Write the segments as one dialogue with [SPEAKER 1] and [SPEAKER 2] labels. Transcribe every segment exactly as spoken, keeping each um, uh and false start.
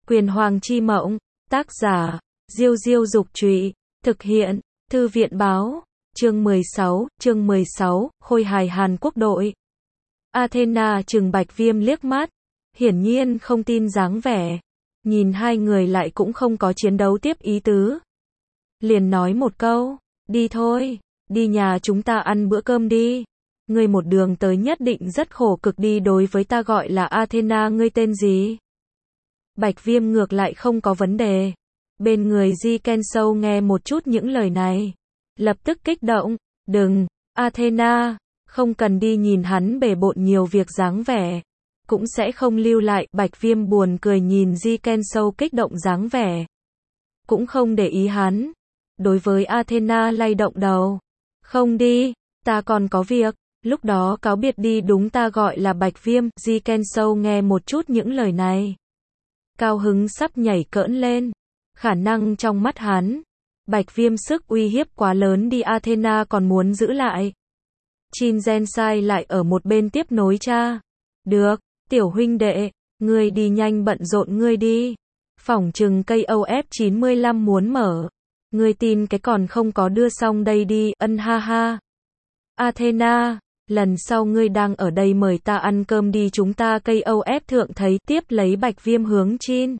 [SPEAKER 1] Quyền Hoàng chi mộng, tác giả, Diêu Diêu Dục Trụy, thực hiện, Thư viện Báo, chương mười sáu, chương mười sáu, khôi hài Hàn Quốc đội. Athena trừng Bạch Viêm liếc mắt, hiển nhiên không tin dáng vẻ, nhìn hai người lại cũng không có chiến đấu tiếp ý tứ. Liền nói một câu, đi thôi, đi nhà chúng ta ăn bữa cơm đi. Ngươi một đường tới nhất định rất khổ cực đi, đối với ta gọi là Athena, ngươi tên gì? Bạch Viêm ngược lại không có vấn đề. Bên người Ji Kensou nghe một chút những lời này, lập tức kích động, đừng, Athena, không cần đi, nhìn hắn bề bộn nhiều việc dáng vẻ, cũng sẽ không lưu lại. Bạch Viêm buồn cười nhìn Ji Kensou kích động dáng vẻ, cũng không để ý hắn. Đối với Athena lay động đầu, không đi, ta còn có việc, lúc đó cáo biệt đi. Đúng, ta gọi là Bạch Viêm. Ji Kensou nghe một chút những lời này, cao hứng sắp nhảy cỡn lên. Khả năng trong mắt hắn, Bạch Viêm sức uy hiếp quá lớn đi, Athena còn muốn giữ lại. Jin Zensai lại ở một bên tiếp nối cha. Được, tiểu huynh đệ, ngươi đi nhanh, bận rộn ngươi đi. Phỏng chừng cây O F chín mươi lăm muốn mở. Ngươi tin cái còn không có đưa xong đây đi, ân ha ha. Athena, lần sau ngươi đang ở đây mời ta ăn cơm đi, chúng ta cây O F thượng thấy. Tiếp lấy Bạch Viêm hướng Jin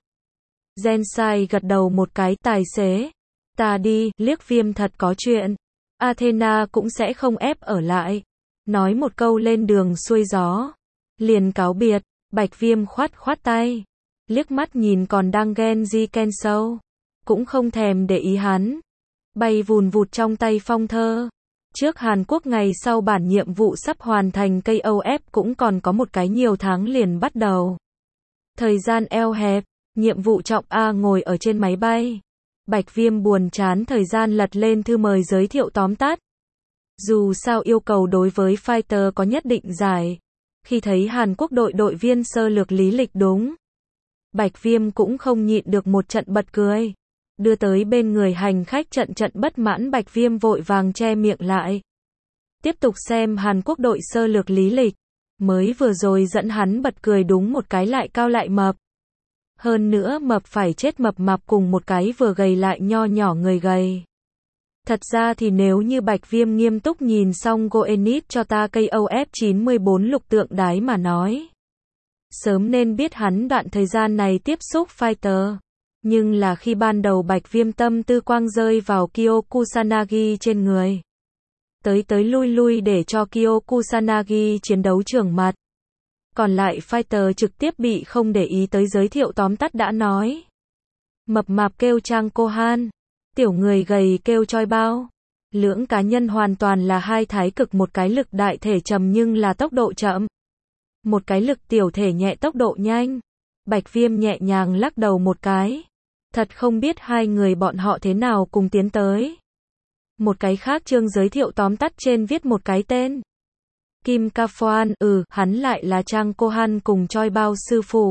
[SPEAKER 1] Zensai gật đầu một cái, tài xế. Ta đi, liếc Viêm thật có chuyện. Athena cũng sẽ không ép ở lại. Nói một câu lên đường xuôi gió. Liền cáo biệt, Bạch Viêm khoát khoát tay. Liếc mắt nhìn còn đang ghen Ji Kensou, cũng không thèm để ý hắn. Bay vùn vụt trong tay phong thơ. Trước Hàn Quốc ngày sau bản nhiệm vụ sắp hoàn thành, cây O F cũng còn có một cái nhiều tháng liền bắt đầu. Thời gian eo hẹp, nhiệm vụ trọng A ngồi ở trên máy bay. Bạch Viêm buồn chán thời gian lật lên thư mời giới thiệu tóm tắt. Dù sao yêu cầu đối với fighter có nhất định giải. Khi thấy Hàn Quốc đội đội viên sơ lược lý lịch đúng, Bạch Viêm cũng không nhịn được một trận bật cười. Đưa tới bên người hành khách trận trận bất mãn, Bạch Viêm vội vàng che miệng lại. Tiếp tục xem Hàn Quốc đội sơ lược lý lịch. Mới vừa rồi dẫn hắn bật cười đúng một cái lại cao lại mập. Hơn nữa mập phải chết, mập mạp cùng một cái vừa gầy lại nho nhỏ người gầy. Thật ra thì nếu như Bạch Viêm nghiêm túc nhìn xong Goenit cho ta cây O F chín mươi bốn lục tượng đái mà nói, sớm nên biết hắn đoạn thời gian này tiếp xúc fighter. Nhưng là khi ban đầu Bạch Viêm tâm tư quang rơi vào Kyo Kusanagi trên người. Tới tới lui lui để cho Kyo Kusanagi chiến đấu trưởng mặt. Còn lại fighter trực tiếp bị không để ý tới, giới thiệu tóm tắt đã nói. Mập mạp kêu Trang Kohan, tiểu người gầy kêu Choi Bao. Lưỡng cá nhân hoàn toàn là hai thái cực, một cái lực đại thể trầm nhưng là tốc độ chậm. Một cái lực tiểu thể nhẹ tốc độ nhanh. Bạch Viêm nhẹ nhàng lắc đầu một cái. Thật không biết hai người bọn họ thế nào cùng tiến tới. Một cái khác chương giới thiệu tóm tắt trên viết một cái tên. Kim Ka-phoan, ừ, hắn lại là Trang Kohan cùng Choi Bao sư phụ.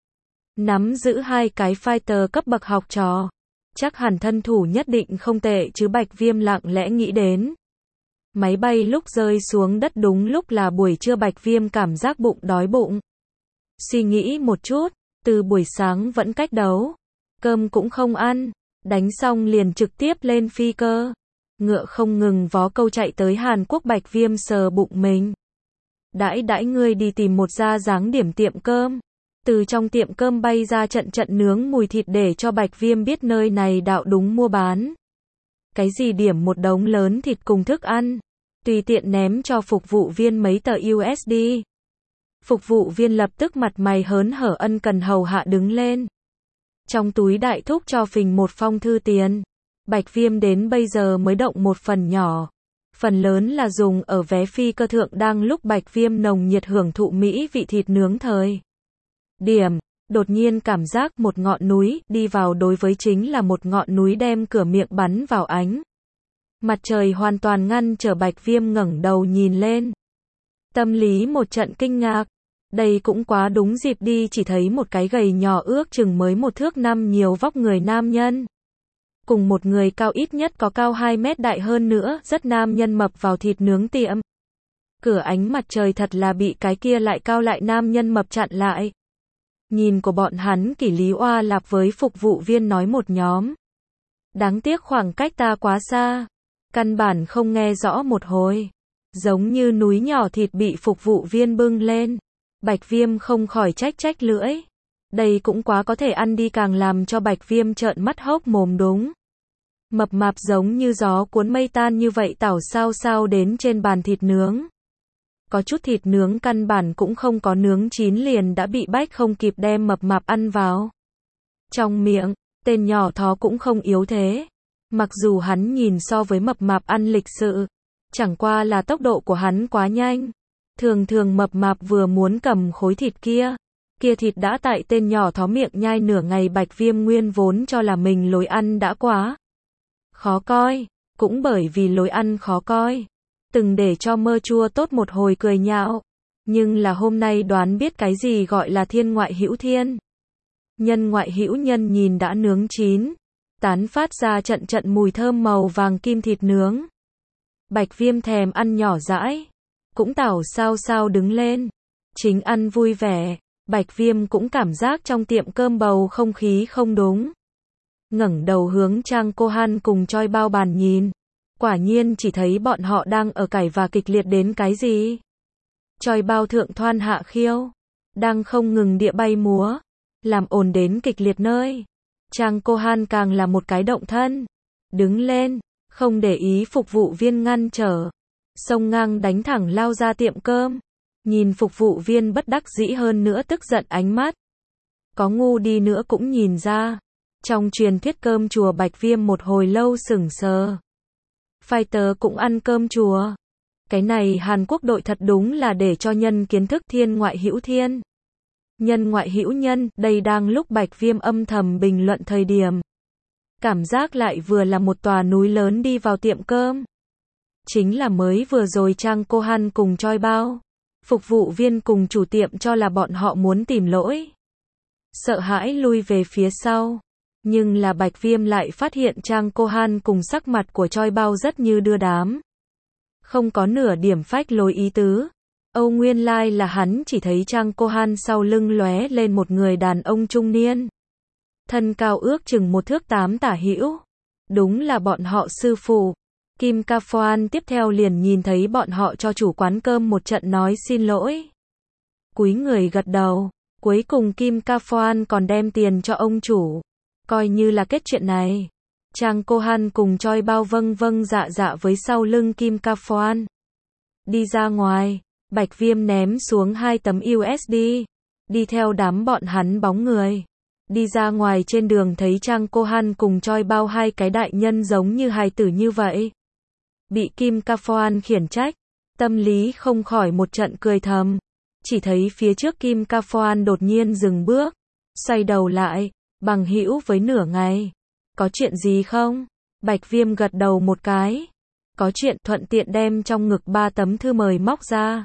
[SPEAKER 1] Nắm giữ hai cái fighter cấp bậc học trò. Chắc hẳn thân thủ nhất định không tệ chứ, Bạch Viêm lặng lẽ nghĩ đến. Máy bay lúc rơi xuống đất đúng lúc là buổi trưa, Bạch Viêm cảm giác bụng đói bụng. Suy nghĩ một chút, từ buổi sáng vẫn cách đấu. Cơm cũng không ăn, đánh xong liền trực tiếp lên phi cơ. Ngựa không ngừng vó câu chạy tới Hàn Quốc. Bạch Viêm sờ bụng mình. Đãi đãi ngươi đi tìm một gia dáng điểm tiệm cơm. Từ trong tiệm cơm bay ra trận trận nướng mùi thịt để cho Bạch Viêm biết nơi này đạo đúng mua bán. Cái gì điểm một đống lớn thịt cùng thức ăn. Tùy tiện ném cho phục vụ viên mấy tờ U S D. Phục vụ viên lập tức mặt mày hớn hở ân cần hầu hạ đứng lên. Trong túi đại thúc cho phình một phong thư tiền. Bạch Viêm đến bây giờ mới động một phần nhỏ. Phần lớn là dùng ở vé phi cơ thượng, đang lúc Bạch Viêm nồng nhiệt hưởng thụ mỹ vị thịt nướng thời điểm. Đột nhiên cảm giác một ngọn núi đi vào, đối với chính là một ngọn núi đem cửa miệng bắn vào ánh mặt trời hoàn toàn ngăn trở. Bạch Viêm ngẩng đầu nhìn lên. Tâm lý một trận kinh ngạc. Đây cũng quá đúng dịp đi, chỉ thấy một cái gầy nhỏ ước chừng mới một thước năm nhiều vóc người nam nhân. Cùng một người cao ít nhất có cao hai mét đại hơn nữa, rất nam nhân mập vào thịt nướng tiệm. Cửa ánh mặt trời thật là bị cái kia lại cao lại nam nhân mập chặn lại. Nhìn của bọn hắn Kỷ Lý Oa Lạp với phục vụ viên nói một nhóm. Đáng tiếc khoảng cách ta quá xa. Căn bản không nghe rõ một hồi. Giống như núi nhỏ thịt bị phục vụ viên bưng lên. Bạch Viêm không khỏi trách trách lưỡi. Đây cũng quá có thể ăn đi, càng làm cho Bạch Viêm trợn mắt hốc mồm đúng. Mập mạp giống như gió cuốn mây tan như vậy tảo sao sao đến trên bàn thịt nướng. Có chút thịt nướng căn bản cũng không có nướng chín liền đã bị bách không kịp đem mập mạp ăn vào. Trong miệng, tên nhỏ thó cũng không yếu thế. Mặc dù hắn nhìn so với mập mạp ăn lịch sự, chẳng qua là tốc độ của hắn quá nhanh. Thường thường mập mạp vừa muốn cầm khối thịt kia, kia thịt đã tại tên nhỏ thó miệng nhai nửa ngày. Bạch Viêm nguyên vốn cho là mình lối ăn đã quá khó coi, cũng bởi vì lối ăn khó coi, từng để cho Mơ Chua tốt một hồi cười nhạo. Nhưng là hôm nay đoán biết cái gì gọi là thiên ngoại hữu thiên. Nhân ngoại hữu nhân, nhìn đã nướng chín, tán phát ra trận trận mùi thơm màu vàng kim thịt nướng. Bạch Viêm thèm ăn nhỏ dãi, cũng tảo sao sao đứng lên, chính ăn vui vẻ. Bạch Viêm cũng cảm giác trong tiệm cơm bầu không khí không đúng. Ngẩng đầu hướng Trang Cô Han cùng Choi Bao bàn nhìn, quả nhiên chỉ thấy bọn họ đang ở cãi và kịch liệt đến cái gì. Choi Bao thượng thoan hạ khiêu, đang không ngừng địa bay múa, làm ồn đến kịch liệt nơi. Trang Cô Han càng là một cái động thân, đứng lên, không để ý phục vụ viên ngăn trở, xông ngang đánh thẳng lao ra tiệm cơm. Nhìn phục vụ viên bất đắc dĩ hơn nữa tức giận ánh mắt. Có ngu đi nữa cũng nhìn ra. Trong truyền thuyết cơm chùa Bạch Viêm một hồi lâu sững sờ. Fighter cũng ăn cơm chùa. Cái này Hàn Quốc đội thật đúng là để cho nhân kiến thức thiên ngoại hữu thiên. Nhân ngoại hữu nhân, đây đang lúc Bạch Viêm âm thầm bình luận thời điểm. Cảm giác lại vừa là một tòa núi lớn đi vào tiệm cơm. Chính là mới vừa rồi Trang Cô Han cùng Choi Bao, phục vụ viên cùng chủ tiệm cho là bọn họ muốn tìm lỗi. Sợ hãi lui về phía sau. Nhưng là Bạch Viêm lại phát hiện Trang Cô Han cùng sắc mặt của Choi Bao rất như đưa đám. Không có nửa điểm phách lối ý tứ. Âu nguyên lai là hắn chỉ thấy Trang Cô Han sau lưng lóe lên một người đàn ông trung niên. Thân cao ước chừng một thước tám tả hữu. Đúng là bọn họ sư phụ. Kim Ka Phoan tiếp theo liền nhìn thấy bọn họ cho chủ quán cơm một trận nói xin lỗi. Cúi người gật đầu. Cuối cùng Kim Ka Phoan còn đem tiền cho ông chủ. Coi như là kết chuyện này. Trang Cô Han cùng Choi Bao vâng vâng dạ dạ với sau lưng Kim Ka Phoan. Đi ra ngoài, Bạch Viêm ném xuống hai tấm u ét đê. Đi theo đám bọn hắn bóng người. Đi ra ngoài trên đường thấy Trang Cô Han cùng Choi Bao hai cái đại nhân giống như hài tử như vậy. Bị Kim Ka Phoan khiển trách. Tâm lý không khỏi một trận cười thầm. Chỉ thấy phía trước Kim Ka Phoan đột nhiên dừng bước. Xoay đầu lại. Bằng hữu với nửa ngày. Có chuyện gì không? Bạch Viêm gật đầu một cái. Có chuyện, thuận tiện đem trong ngực ba tấm thư mời móc ra.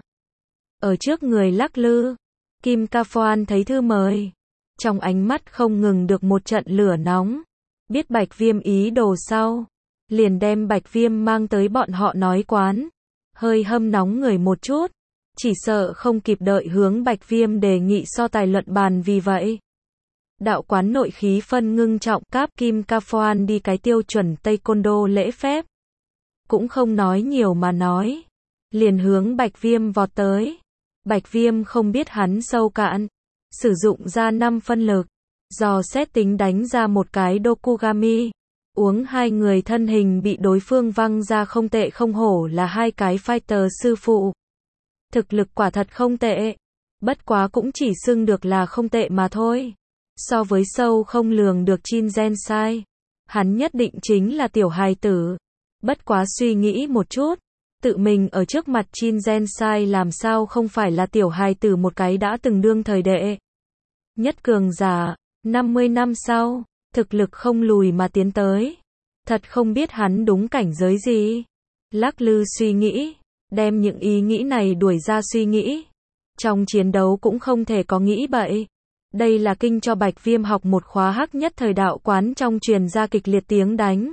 [SPEAKER 1] Ở trước người lắc lư. Kim Ka Phoan thấy thư mời. Trong ánh mắt không ngừng được một trận lửa nóng. Biết Bạch Viêm ý đồ sau. Liền đem Bạch Viêm mang tới bọn họ nói quán. Hơi hâm nóng người một chút. Chỉ sợ không kịp đợi hướng Bạch Viêm đề nghị so tài luận bàn, vì vậy. Đạo quán nội khí phân ngưng trọng, cáp Kim Ka Phoan đi cái tiêu chuẩn taekwondo lễ phép. Cũng không nói nhiều mà nói. Liền hướng Bạch Viêm vọt tới. Bạch Viêm không biết hắn sâu cạn. Sử dụng ra năm phân lực. Dò xét tính đánh ra một cái Dokugami. Uống hai người thân hình bị đối phương văng ra không tệ không hổ là hai cái fighter sư phụ. Thực lực quả thật không tệ. Bất quá cũng chỉ xưng được là không tệ mà thôi. So với sâu không lường được Chin Gen Sai, hắn nhất định chính là tiểu hài tử. Bất quá suy nghĩ một chút, tự mình ở trước mặt Chin Gen Sai làm sao không phải là tiểu hài tử một cái đã từng đương thời đệ nhất cường giả. năm mươi năm sau, thực lực không lùi mà tiến tới. Thật không biết hắn đúng cảnh giới gì. Lắc lư suy nghĩ, đem những ý nghĩ này đuổi ra suy nghĩ. Trong chiến đấu cũng không thể có nghĩ bậy. Đây là kinh cho Bạch Viêm học một khóa hắc nhất thời đạo quán trong truyền ra kịch liệt tiếng đánh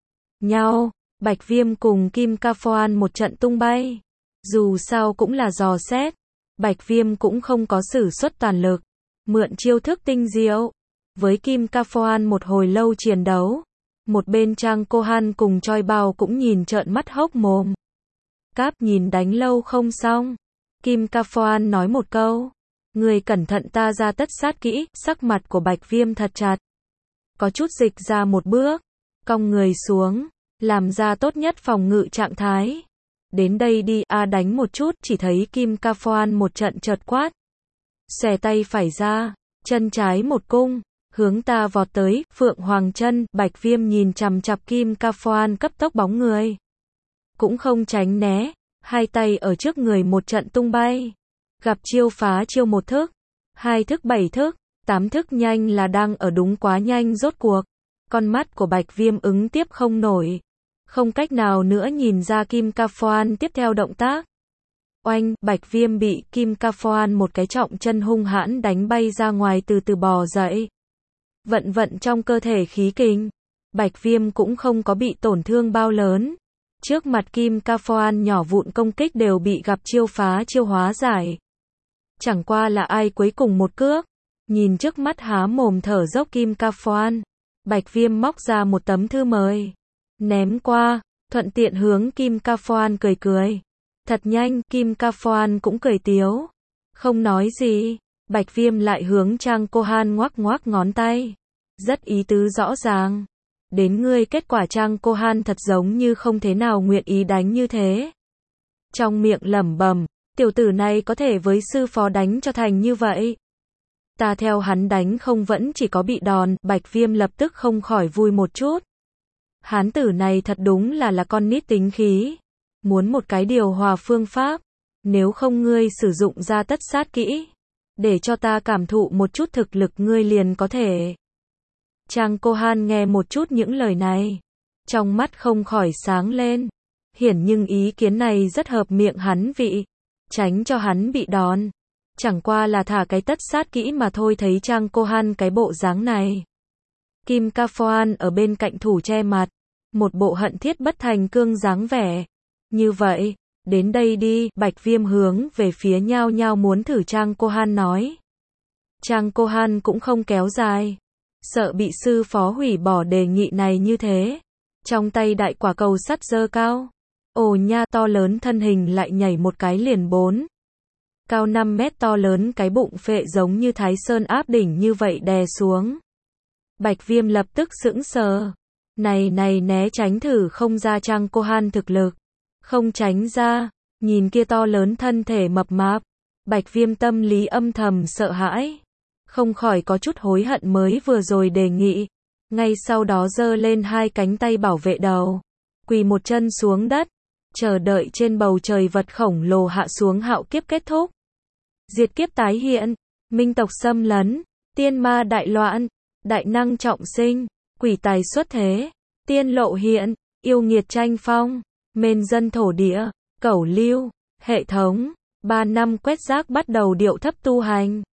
[SPEAKER 1] nhau. Bạch Viêm cùng Kim Ka Phoan một trận tung bay. Dù sao cũng là dò xét. Bạch Viêm cũng không có sử xuất toàn lực. mượn chiêu thức tinh diệu. Với Kim Ca Phoan một hồi lâu chiến đấu. Một bên Trang Kohan cùng Choi Bao cũng nhìn trợn mắt hốc mồm. Cáp nhìn đánh lâu không xong. Kim Ca Phoan nói một câu. Người cẩn thận ta ra tất sát kỹ, sắc mặt của Bạch Viêm thật chặt. Có chút dịch ra một bước, cong người xuống, làm ra tốt nhất phòng ngự trạng thái. Đến đây đi, a đánh một chút, chỉ thấy Kim Ca Phoan một trận chợt quát. Xòe tay phải ra, chân trái một cung, hướng ta vọt tới, Phượng Hoàng chân, Bạch Viêm nhìn chằm chằm Kim Ca Phoan cấp tốc bóng người. Cũng không tránh né, hai tay ở trước người một trận tung bay. Gặp chiêu phá chiêu một thức, hai thức bảy thức, tám thức nhanh là đang ở đúng quá nhanh rốt cuộc. Con mắt của Bạch Viêm ứng tiếp không nổi. Không cách nào nữa nhìn ra Kim Ca Phoan tiếp theo động tác. Oanh, Bạch Viêm bị Kim Ca Phoan một cái trọng chân hung hãn đánh bay ra ngoài từ từ bò dậy. Vận vận trong cơ thể khí kình. Bạch Viêm cũng không có bị tổn thương bao lớn. Trước mặt Kim Ca Phoan nhỏ vụn công kích đều bị gặp chiêu phá chiêu hóa giải. Chẳng qua là ai cuối cùng một cước. Nhìn trước mắt há mồm thở dốc Kim Ca Phoan. Bạch Viêm móc ra một tấm thư mời. Ném qua, thuận tiện hướng Kim Ca Phoan cười cười. Thật nhanh, Kim Ca Phoan cũng cười tiếu. Không nói gì, Bạch Viêm lại hướng Trang Kohan ngoắc ngoắc ngón tay. Rất ý tứ rõ ràng. Đến ngươi kết quả Trang Kohan thật giống như không thế nào nguyện ý đánh như thế. Trong miệng lẩm bẩm, tiểu tử này có thể với sư phó đánh cho thành như vậy. Ta theo hắn đánh không vẫn chỉ có bị đòn, Bạch Viêm lập tức không khỏi vui một chút. Hán tử này thật đúng là là con nít tính khí. Muốn một cái điều hòa phương pháp. Nếu không ngươi sử dụng ra tất sát kỹ. Để cho ta cảm thụ một chút thực lực ngươi liền có thể. Trang Kohan nghe một chút những lời này. Trong mắt không khỏi sáng lên. Hiển nhưng ý kiến này rất hợp miệng hắn vị. Tránh cho hắn bị đòn. Chẳng qua là thả cái tất sát kỹ mà thôi thấy Trang Kohan cái bộ dáng này. Kim Ca Phoan ở bên cạnh thủ che mặt. Một bộ hận thiết bất thành cương dáng vẻ. Như vậy, đến đây đi, Bạch Viêm hướng về phía nhao nhao muốn thử Trang Kohan nói. Trang Kohan cũng không kéo dài. Sợ bị sư phó hủy bỏ đề nghị này như thế. Trong tay đại quả cầu sắt giơ cao. Ồ nha to lớn thân hình lại nhảy một cái liền bốn. Cao năm mét to lớn cái bụng phệ giống như Thái Sơn áp đỉnh như vậy đè xuống. Bạch Viêm lập tức sững sờ. Này này né tránh thử không ra Trang Kohan thực lực. Không tránh ra, nhìn kia to lớn thân thể mập mạp. Bạch Viêm tâm lý âm thầm sợ hãi. Không khỏi có chút hối hận mới vừa rồi đề nghị. Ngay sau đó giơ lên hai cánh tay bảo vệ đầu. Quỳ một chân xuống đất. Chờ đợi trên bầu trời vật khổng lồ hạ xuống hạo kiếp kết thúc. Diệt kiếp tái hiện. Minh tộc xâm lấn. Tiên ma đại loạn. Đại năng trọng sinh. Quỷ tài xuất thế. Tiên lộ hiện. Yêu nghiệt tranh phong. Mên dân thổ địa. Cẩu lưu. Hệ thống. Ba năm quét rác bắt đầu điệu thấp tu hành.